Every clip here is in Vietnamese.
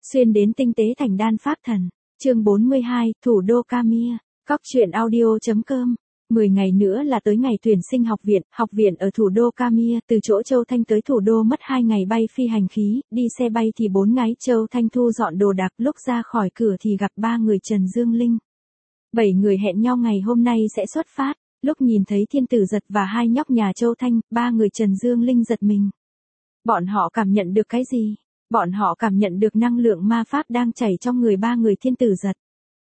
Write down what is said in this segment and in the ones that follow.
Xuyên đến tinh tế thành đan pháp thần. Chương 42, thủ đô Camia. Cóc truyện audio.com. 10 ngày nữa là tới ngày tuyển sinh học viện ở thủ đô Camia, từ chỗ Châu Thanh tới thủ đô mất 2 ngày bay phi hành khí, đi xe bay thì 4 ngày. Châu Thanh thu dọn đồ đạc, lúc ra khỏi cửa thì gặp 3 người Trần Dương Linh. 7 người hẹn nhau ngày hôm nay sẽ xuất phát, lúc nhìn thấy Thiên Tử Giật và hai nhóc nhà Châu Thanh, 3 người Trần Dương Linh giật mình. Bọn họ cảm nhận được cái gì? Bọn họ cảm nhận được năng lượng ma pháp đang chảy trong người 3 người Thiên Tử Giật.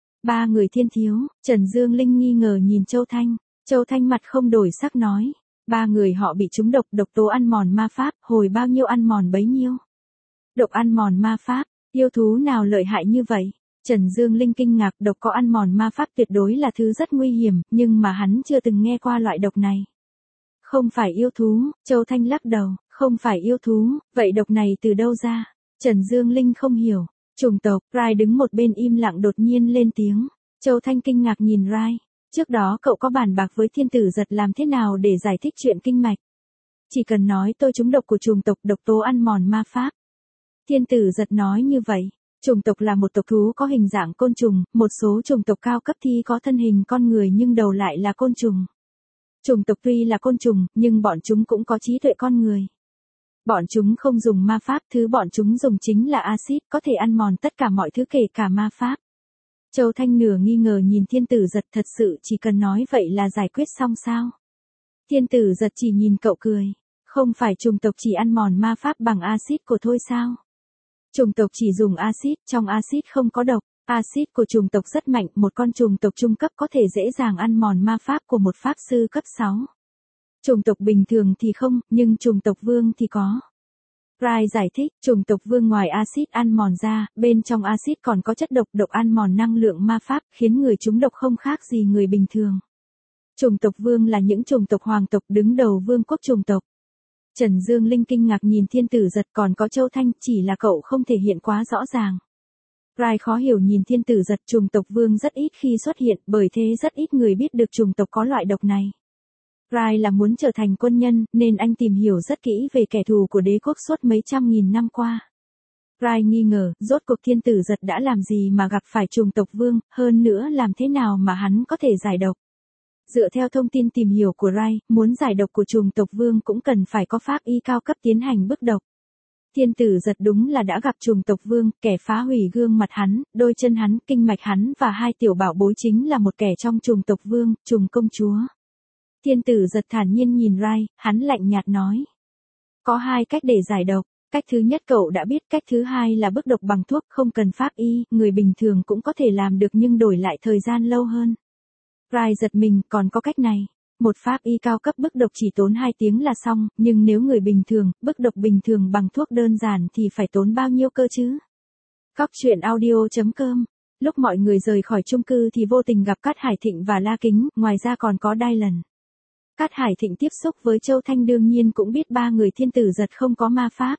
3 người thiên thiếu. Trần Dương Linh nghi ngờ nhìn Châu Thanh. Châu Thanh mặt không đổi sắc nói. 3 người họ bị trúng độc tố ăn mòn ma pháp, hồi bao nhiêu ăn mòn bấy nhiêu. Độc ăn mòn ma pháp, yêu thú nào lợi hại như vậy? Trần Dương Linh kinh ngạc, độc có ăn mòn ma pháp tuyệt đối là thứ rất nguy hiểm, nhưng mà hắn chưa từng nghe qua loại độc này. Không phải yêu thú. Châu Thanh lắc đầu, không phải yêu thú, vậy độc này từ đâu ra? Trần Dương Linh không hiểu. Chủng tộc. Rai đứng một bên im lặng đột nhiên lên tiếng. Châu Thanh kinh ngạc nhìn Rai. Trước đó cậu có bàn bạc với Thiên Tử Giật làm thế nào để giải thích chuyện kinh mạch? Chỉ cần nói tôi trúng độc của chủng tộc độc tố ăn mòn ma pháp. Thiên Tử Giật nói như vậy. Chủng tộc là một tộc thú có hình dạng côn trùng, một số chủng tộc cao cấp thì có thân hình con người nhưng đầu lại là côn trùng. Chủng tộc tuy là côn trùng, nhưng bọn chúng cũng có trí tuệ con người. Bọn chúng không dùng ma pháp, thứ bọn chúng dùng chính là axit, có thể ăn mòn tất cả mọi thứ kể cả ma pháp. Châu Thanh nửa nghi ngờ nhìn Thiên Tử Giật, thật sự chỉ cần nói vậy là giải quyết xong sao? Thiên Tử Giật chỉ nhìn cậu cười. Không phải chủng tộc chỉ ăn mòn ma pháp bằng axit của thôi sao? Chủng tộc chỉ dùng axit, trong axit không có độc. Axit của chủng tộc rất mạnh, một con chủng tộc trung cấp có thể dễ dàng ăn mòn ma pháp của một pháp sư cấp 6. Chủng tộc bình thường thì không, nhưng chủng tộc vương thì có. Rai giải thích, chủng tộc vương ngoài axit ăn mòn ra, bên trong axit còn có chất độc ăn mòn năng lượng ma pháp, khiến người trúng độc không khác gì người bình thường. Chủng tộc vương là những chủng tộc hoàng tộc đứng đầu vương quốc chủng tộc. Trần Dương Linh kinh ngạc nhìn Thiên Tử Giật, còn có Châu Thanh, chỉ là cậu không thể hiện quá rõ ràng. Rai khó hiểu nhìn Thiên Tử Giật, chủng tộc vương rất ít khi xuất hiện, bởi thế rất ít người biết được chủng tộc có loại độc này. Rai là muốn trở thành quân nhân, nên anh tìm hiểu rất kỹ về kẻ thù của đế quốc suốt mấy trăm nghìn năm qua. Rai nghi ngờ, rốt cuộc Thiên Tử Giật đã làm gì mà gặp phải chủng tộc vương, hơn nữa làm thế nào mà hắn có thể giải độc. Dựa theo thông tin tìm hiểu của Rai, muốn giải độc của chủng tộc vương cũng cần phải có pháp y cao cấp tiến hành bức độc. Thiên Tử Giật đúng là đã gặp chủng tộc vương, kẻ phá hủy gương mặt hắn, đôi chân hắn, kinh mạch hắn và hai tiểu bảo bối chính là một kẻ trong chủng tộc vương, trùng công chúa. Thiên Tử Giật thản nhiên nhìn Rai, hắn lạnh nhạt nói. Có 2 cách để giải độc, cách thứ nhất cậu đã biết, cách thứ hai là bức độc bằng thuốc, không cần pháp y, người bình thường cũng có thể làm được nhưng đổi lại thời gian lâu hơn. Rai giật mình, còn có cách này. Một pháp y cao cấp bức độc chỉ tốn 2 tiếng là xong, nhưng nếu người bình thường, bức độc bình thường bằng thuốc đơn giản thì phải tốn bao nhiêu cơ chứ? Cóc truyện audio.com. Lúc mọi người rời khỏi chung cư thì vô tình gặp Cát Hải Thịnh và La Kính, ngoài ra còn có Dylan. Cát Hải Thịnh tiếp xúc với Châu Thanh đương nhiên cũng biết 3 người Thiên Tử Giật không có ma pháp.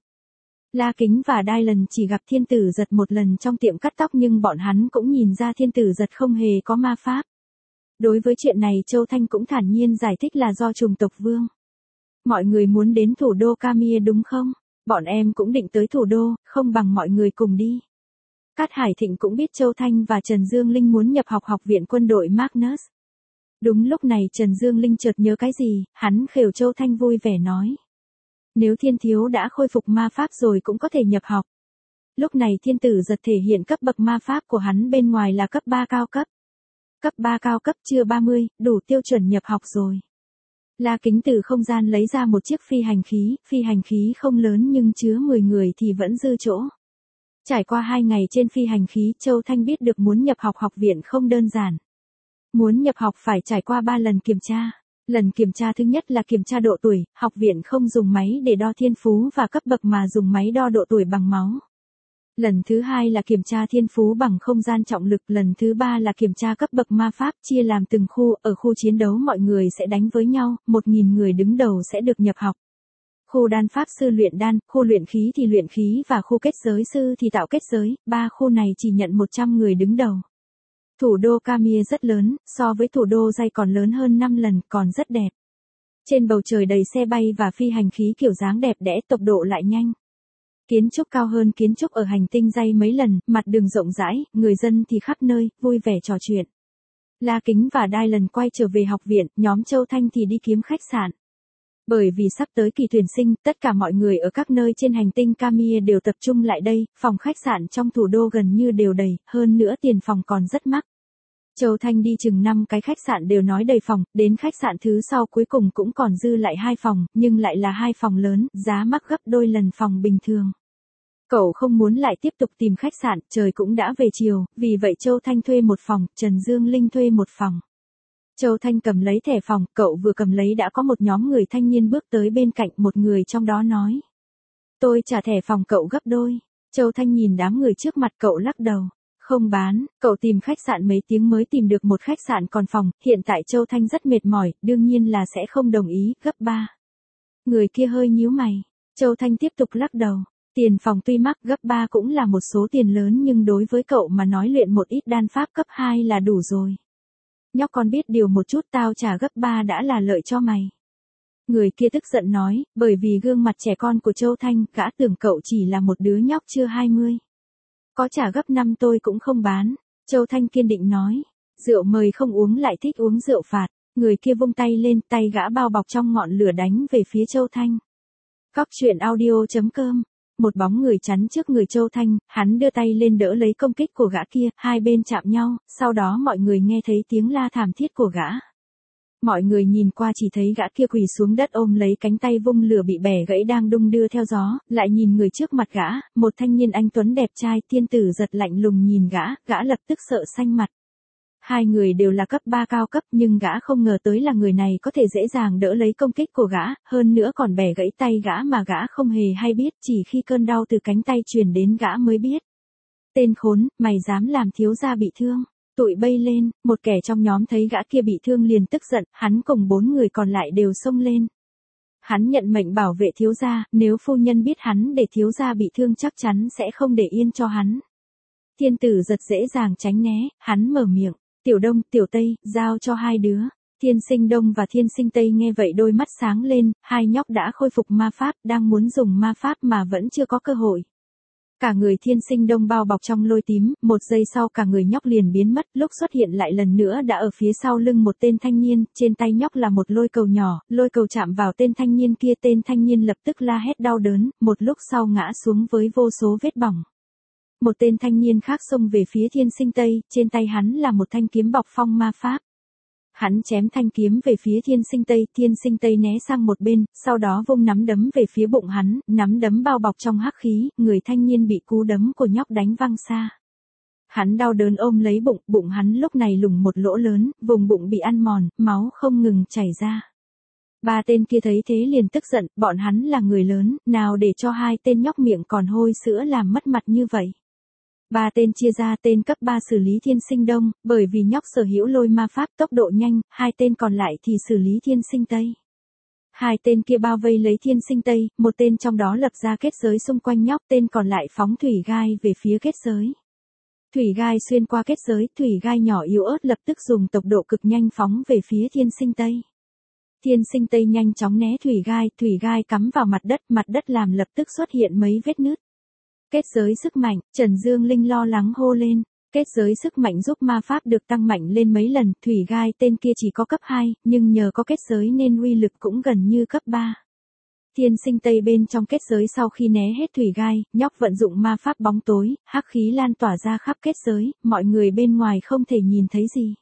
La Kính và Dylan chỉ gặp Thiên Tử Giật một lần trong tiệm cắt tóc nhưng bọn hắn cũng nhìn ra Thiên Tử Giật không hề có ma pháp. Đối với chuyện này Châu Thanh cũng thản nhiên giải thích là do chủng tộc vương. Mọi người muốn đến thủ đô Camia đúng không? Bọn em cũng định tới thủ đô, không bằng mọi người cùng đi. Cát Hải Thịnh cũng biết Châu Thanh và Trần Dương Linh muốn nhập học học viện quân đội Magnus. Đúng lúc này Trần Dương Linh chợt nhớ cái gì, hắn khều Châu Thanh vui vẻ nói. Nếu Thiên Thiếu đã khôi phục ma pháp rồi cũng có thể nhập học. Lúc này Thiên Tử Giật thể hiện cấp bậc ma pháp của hắn bên ngoài là cấp 3 cao cấp. Cấp 3 cao cấp chưa 30, đủ tiêu chuẩn nhập học rồi. La Kính từ không gian lấy ra một chiếc phi hành khí không lớn nhưng chứa 10 người thì vẫn dư chỗ. Trải qua 2 ngày trên phi hành khí, Châu Thanh biết được muốn nhập học học viện không đơn giản. Muốn nhập học phải trải qua 3 lần kiểm tra. Lần kiểm tra thứ nhất là kiểm tra độ tuổi, học viện không dùng máy để đo thiên phú và cấp bậc mà dùng máy đo độ tuổi bằng máu. Lần thứ hai là kiểm tra thiên phú bằng không gian trọng lực, lần thứ ba là kiểm tra cấp bậc ma pháp, chia làm từng khu, ở khu chiến đấu mọi người sẽ đánh với nhau, 1000 người đứng đầu sẽ được nhập học. Khu đan pháp sư luyện đan, khu luyện khí thì luyện khí và khu kết giới sư thì tạo kết giới, 3 khu này chỉ nhận 100 người đứng đầu. Thủ đô Camia rất lớn, so với thủ đô Jay còn lớn hơn 5 lần, còn rất đẹp. Trên bầu trời đầy xe bay và phi hành khí kiểu dáng đẹp đẽ, tốc độ lại nhanh. Kiến trúc cao hơn kiến trúc ở hành tinh Ray mấy lần, mặt đường rộng rãi, người dân thì khắp nơi, vui vẻ trò chuyện. La Kính và Dylan quay trở về học viện, nhóm Châu Thanh thì đi kiếm khách sạn. Bởi vì sắp tới kỳ tuyển sinh, tất cả mọi người ở các nơi trên hành tinh Camia đều tập trung lại đây, phòng khách sạn trong thủ đô gần như đều đầy, hơn nữa tiền phòng còn rất mắc. Châu Thanh đi chừng 5 cái khách sạn đều nói đầy phòng, đến khách sạn thứ sau cuối cùng cũng còn dư lại 2 phòng, nhưng lại là 2 phòng lớn, giá mắc gấp đôi lần phòng bình thường. Cậu không muốn lại tiếp tục tìm khách sạn, trời cũng đã về chiều, vì vậy Châu Thanh thuê một phòng, Trần Dương Linh thuê một phòng. Châu Thanh cầm lấy thẻ phòng, cậu vừa cầm lấy đã có một nhóm người thanh niên bước tới bên cạnh, một người trong đó nói. Tôi trả thẻ phòng cậu gấp đôi. Châu Thanh nhìn đám người trước mặt cậu lắc đầu. Không bán, cậu tìm khách sạn mấy tiếng mới tìm được một khách sạn còn phòng, hiện tại Châu Thanh rất mệt mỏi, đương nhiên là sẽ không đồng ý, gấp 3. Người kia hơi nhíu mày. Châu Thanh tiếp tục lắc đầu. Tiền phòng tuy mắc, gấp 3 cũng là một số tiền lớn nhưng đối với cậu mà nói luyện một ít đan pháp cấp 2 là đủ rồi. Nhóc con biết điều một chút, tao trả gấp 3 đã là lợi cho mày. Người kia tức giận nói, bởi vì gương mặt trẻ con của Châu Thanh, gã tưởng cậu chỉ là một đứa nhóc chưa 20. Có trả gấp 5 tôi cũng không bán. Châu Thanh kiên định nói, rượu mời không uống lại thích uống rượu phạt. Người kia vung tay lên, tay gã bao bọc trong ngọn lửa đánh về phía Châu Thanh. Cóc truyện audio.com. Một bóng người chắn trước người Châu Thanh, hắn đưa tay lên đỡ lấy công kích của gã kia, hai bên chạm nhau, sau đó mọi người nghe thấy tiếng la thảm thiết của gã. Mọi người nhìn qua chỉ thấy gã kia quỳ xuống đất ôm lấy cánh tay vung lửa bị bẻ gãy đang đung đưa theo gió, lại nhìn người trước mặt gã, một thanh niên anh tuấn đẹp trai, Thiên Tử Giật lạnh lùng nhìn gã lập tức sợ xanh mặt. Hai người đều là cấp 3 cao cấp nhưng gã không ngờ tới là người này có thể dễ dàng đỡ lấy công kích của gã, hơn nữa còn bẻ gãy tay gã mà gã không hề hay biết, chỉ khi cơn đau từ cánh tay truyền đến gã mới biết. Tên khốn, mày dám làm thiếu gia bị thương. Tụi bay lên, một kẻ trong nhóm thấy gã kia bị thương liền tức giận, hắn cùng 4 người còn lại đều xông lên. Hắn nhận mệnh bảo vệ thiếu gia, nếu phu nhân biết hắn để thiếu gia bị thương chắc chắn sẽ không để yên cho hắn. Thiên Tử Giật dễ dàng tránh né, hắn mở miệng. Tiểu Đông, Tiểu Tây, giao cho hai đứa. Thiên Sinh Đông và Thiên Sinh Tây nghe vậy đôi mắt sáng lên, hai nhóc đã khôi phục ma pháp, đang muốn dùng ma pháp mà vẫn chưa có cơ hội. Cả người Thiên Sinh Đông bao bọc trong lôi tím, một giây sau cả người nhóc liền biến mất, lúc xuất hiện lại lần nữa đã ở phía sau lưng một tên thanh niên, trên tay nhóc là một lôi cầu nhỏ, lôi cầu chạm vào tên thanh niên kia, tên thanh niên lập tức la hét đau đớn, một lúc sau ngã xuống với vô số vết bỏng. Một tên thanh niên khác xông về phía Thiên Sinh Tây, trên tay hắn là một thanh kiếm bọc phong ma pháp. Hắn chém thanh kiếm về phía Thiên Sinh Tây né sang một bên, sau đó vung nắm đấm về phía bụng hắn, nắm đấm bao bọc trong hắc khí, người thanh niên bị cú đấm của nhóc đánh văng xa. Hắn đau đớn ôm lấy bụng, bụng hắn lúc này lủng một lỗ lớn, vùng bụng bị ăn mòn, máu không ngừng chảy ra. Ba tên kia thấy thế liền tức giận, bọn hắn là người lớn, nào để cho hai tên nhóc miệng còn hôi sữa làm mất mặt như vậy. Ba tên chia ra, tên cấp 3 xử lý Thiên Sinh Đông, bởi vì nhóc sở hữu lôi ma pháp tốc độ nhanh, hai tên còn lại thì xử lý Thiên Sinh Tây. Hai tên kia bao vây lấy Thiên Sinh Tây, một tên trong đó lập ra kết giới xung quanh nhóc, tên còn lại phóng thủy gai về phía kết giới. Thủy gai xuyên qua kết giới, thủy gai nhỏ yếu ớt lập tức dùng tốc độ cực nhanh phóng về phía Thiên Sinh Tây. Thiên Sinh Tây nhanh chóng né thủy gai cắm vào mặt đất làm lập tức xuất hiện mấy vết nứt. Kết giới sức mạnh, Trần Dương Linh lo lắng hô lên. Kết giới sức mạnh giúp ma pháp được tăng mạnh lên mấy lần, thủy gai tên kia chỉ có cấp 2, nhưng nhờ có kết giới nên uy lực cũng gần như cấp 3. Thiên Sinh Tây bên trong kết giới sau khi né hết thủy gai, nhóc vận dụng ma pháp bóng tối, hắc khí lan tỏa ra khắp kết giới, mọi người bên ngoài không thể nhìn thấy gì.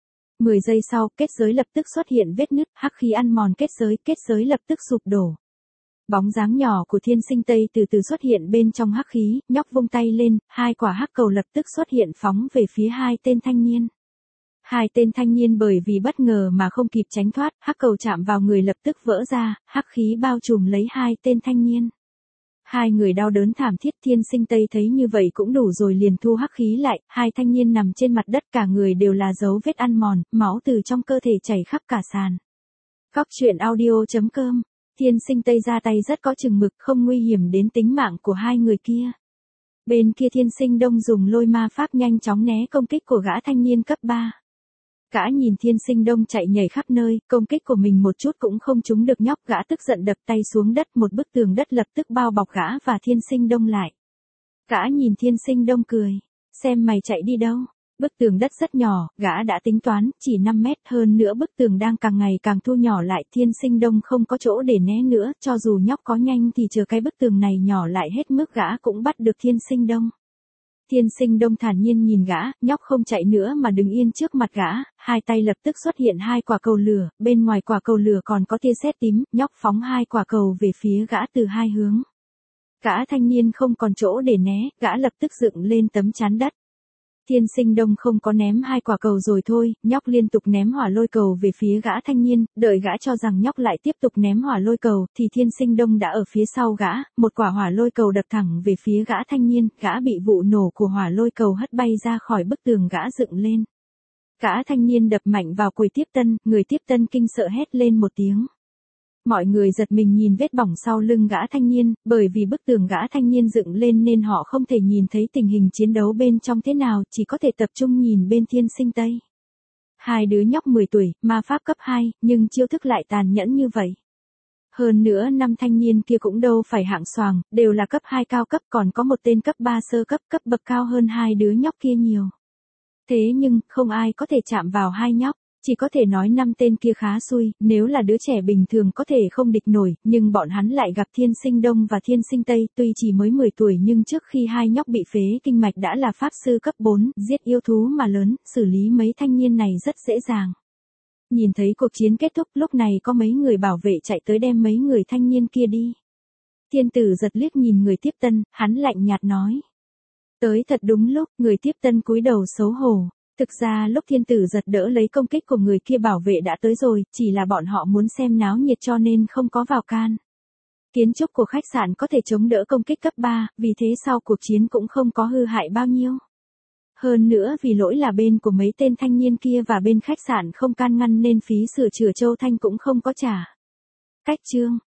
10 giây sau, kết giới lập tức xuất hiện vết nứt, hắc khí ăn mòn kết giới lập tức sụp đổ. Bóng dáng nhỏ của Thiên Sinh Tây từ từ xuất hiện bên trong hắc khí, nhóc vung tay lên, hai quả hắc cầu lập tức xuất hiện phóng về phía hai tên thanh niên. Hai tên thanh niên bởi vì bất ngờ mà không kịp tránh thoát, hắc cầu chạm vào người lập tức vỡ ra, hắc khí bao trùm lấy hai tên thanh niên. Hai người đau đớn thảm thiết, Thiên Sinh Tây thấy như vậy cũng đủ rồi liền thu hắc khí lại, hai thanh niên nằm trên mặt đất cả người đều là dấu vết ăn mòn, máu từ trong cơ thể chảy khắp cả sàn. Cóc truyện audio.com. Thiên Sinh Tây ra tay rất có chừng mực, không nguy hiểm đến tính mạng của hai người kia. Bên kia Thiên Sinh Đông dùng lôi ma pháp nhanh chóng né công kích của gã thanh niên cấp 3. Gã nhìn Thiên Sinh Đông chạy nhảy khắp nơi, công kích của mình một chút cũng không trúng được nhóc, gã tức giận đập tay xuống đất, một bức tường đất lập tức bao bọc gã và Thiên Sinh Đông lại. Gã nhìn Thiên Sinh Đông cười, xem mày chạy đi đâu. Bức tường đất rất nhỏ, gã đã tính toán, chỉ 5 mét, hơn nữa bức tường đang càng ngày càng thu nhỏ lại, Thiên Sinh Đông không có chỗ để né nữa, cho dù nhóc có nhanh thì chờ cái bức tường này nhỏ lại hết mức gã cũng bắt được Thiên Sinh Đông. Thiên Sinh Đông thản nhiên nhìn gã, nhóc không chạy nữa mà đứng yên trước mặt gã, hai tay lập tức xuất hiện hai quả cầu lửa, bên ngoài quả cầu lửa còn có tia sét tím, nhóc phóng hai quả cầu về phía gã từ hai hướng. Gã thanh niên không còn chỗ để né, gã lập tức dựng lên tấm chắn đất. Thiên Sinh Đông không có ném hai quả cầu rồi thôi, nhóc liên tục ném hỏa lôi cầu về phía gã thanh niên, đợi gã cho rằng nhóc lại tiếp tục ném hỏa lôi cầu, thì Thiên Sinh Đông đã ở phía sau gã, một quả hỏa lôi cầu đập thẳng về phía gã thanh niên, gã bị vụ nổ của hỏa lôi cầu hất bay ra khỏi bức tường gã dựng lên. Gã thanh niên đập mạnh vào quầy tiếp tân, người tiếp tân kinh sợ hét lên một tiếng. Mọi người giật mình nhìn vết bỏng sau lưng gã thanh niên, bởi vì bức tường gã thanh niên dựng lên nên họ không thể nhìn thấy tình hình chiến đấu bên trong thế nào, chỉ có thể tập trung nhìn bên Thiên Sinh Tây. Hai đứa nhóc 10 tuổi, ma pháp cấp 2, nhưng chiêu thức lại tàn nhẫn như vậy. Hơn nữa năm thanh niên kia cũng đâu phải hạng xoàng, đều là cấp 2 cao cấp, còn có một tên cấp 3 sơ cấp, cấp bậc cao hơn hai đứa nhóc kia nhiều. Thế nhưng, không ai có thể chạm vào hai nhóc. Chỉ có thể nói năm tên kia khá xui, nếu là đứa trẻ bình thường có thể không địch nổi, nhưng bọn hắn lại gặp Thiên Sinh Đông và Thiên Sinh Tây, tuy chỉ mới 10 tuổi nhưng trước khi hai nhóc bị phế kinh mạch đã là pháp sư cấp 4, giết yêu thú mà lớn, xử lý mấy thanh niên này rất dễ dàng. Nhìn thấy cuộc chiến kết thúc, lúc này có mấy người bảo vệ chạy tới đem mấy người thanh niên kia đi. Thiên Tử Giật liếc nhìn người tiếp tân, hắn lạnh nhạt nói. Tới thật đúng lúc, người tiếp tân cúi đầu xấu hổ. Thực ra lúc Thiên Tử Giật đỡ lấy công kích của người kia bảo vệ đã tới rồi, chỉ là bọn họ muốn xem náo nhiệt cho nên không có vào can. Kiến trúc của khách sạn có thể chống đỡ công kích cấp 3, vì thế sau cuộc chiến cũng không có hư hại bao nhiêu. Hơn nữa vì lỗi là bên của mấy tên thanh niên kia và bên khách sạn không can ngăn nên phí sửa chữa Châu Thanh cũng không có trả. Cách chương